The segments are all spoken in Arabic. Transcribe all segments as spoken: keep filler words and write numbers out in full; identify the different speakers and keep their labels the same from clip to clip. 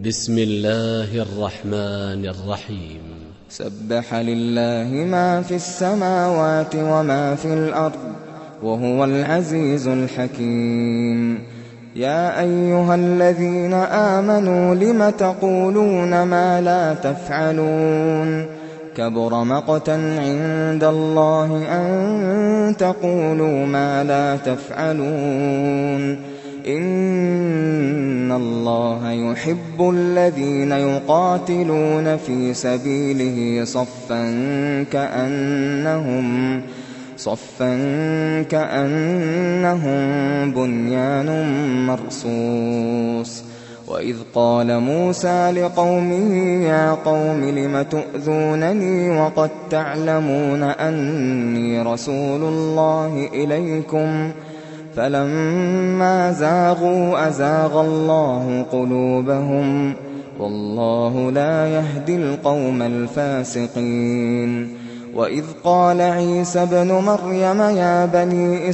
Speaker 1: بسم الله الرحمن الرحيم.
Speaker 2: سبح لله ما في السماوات وما في الأرض وهو العزيز الحكيم. يا أيها الذين آمنوا لم تقولون ما لا تفعلون كبر مقتا عند الله أن تقولوا ما لا تفعلون. إن الله يحب الذين يقاتلون في سبيله صفا كأنهم صفا كأنهم بنيان مرصوص. وإذ قال موسى لقومه يا قوم لم تؤذونني وقد تعلمون أني رسول الله إليكم فلما زاغوا أزاغ الله قلوبهم والله لا يهدي القوم الفاسقين. وإذ قال عيسى ابن مريم يا بني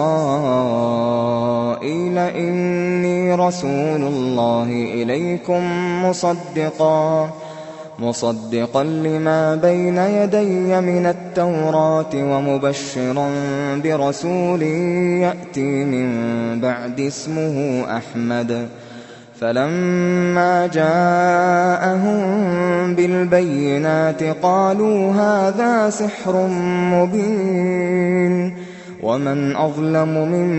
Speaker 2: إسرائيل إني رسول الله إليكم مصدقا مصدقا لما بين يدي من التوراة ومبشرا برسول يأتي من بعد اسمه أحمد. فلما جاءهم بالبينات قالوا هذا سحر مبين ومن أظلم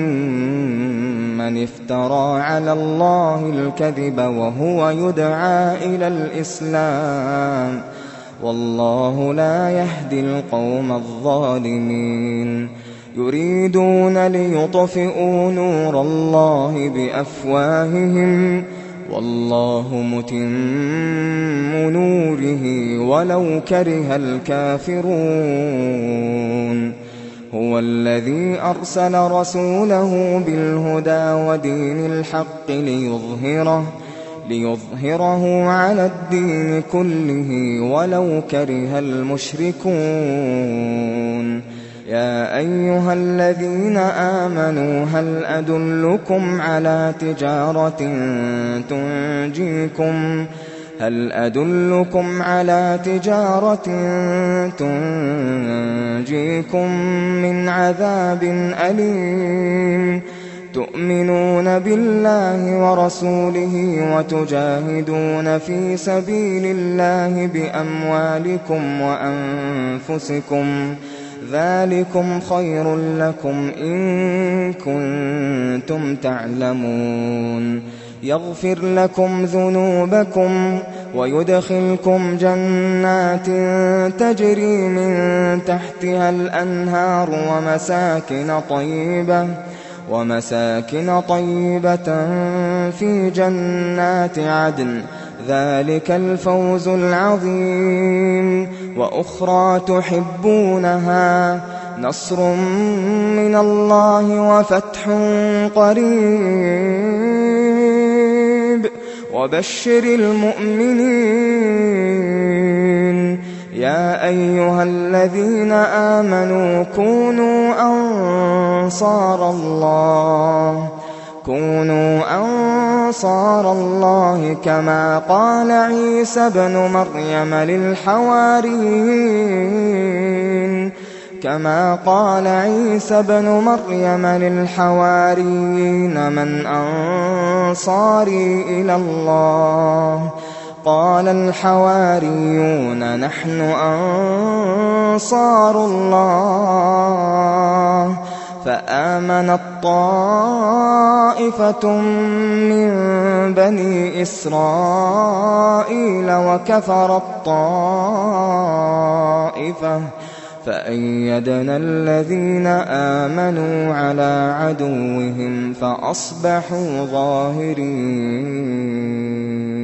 Speaker 2: ممن افترى على الله الكذب وهو يدعى إلى الإسلام والله لا يهدي القوم الظالمين. يريدون ليطفئوا نور الله بأفواههم والله متم نوره ولو كره الكافرون. هو الذي أرسل رسوله بالهدى ودين الحق ليظهره ليظهره على الدين كله ولو كره المشركون. يا أيها الذين آمنوا هل أدلكم على تجارة تنجيكم هل أدلكم على تجارة تنجيكم من عذاب أليم تؤمنون بالله ورسوله وتجاهدون في سبيل الله بأموالكم وأنفسكم ذلكم خير لكم إن كنتم تعلمون. يغفر لكم ذنوبكم ويدخلكم جنات تجري من تحتها الأنهار ومساكن طيبة ومساكن طيبة في جنات عدن ذلك الفوز العظيم. وأخرى تحبونها نصر من الله وفتح قريب وبشر المؤمنين. يا أيها الذين آمنوا كونوا أنصار الله كونوا أنصار الله كما قال عيسى ابن مريم للحواريين كما قال عيسى ابن مريم للحواريين من أنصاري إلى الله قال الحواريون نحن أنصار الله. فآمنت طائفة من بني إسرائيل وكفرت طائفة فأيدنا الذين آمنوا على عدوهم فأصبحوا ظاهرين.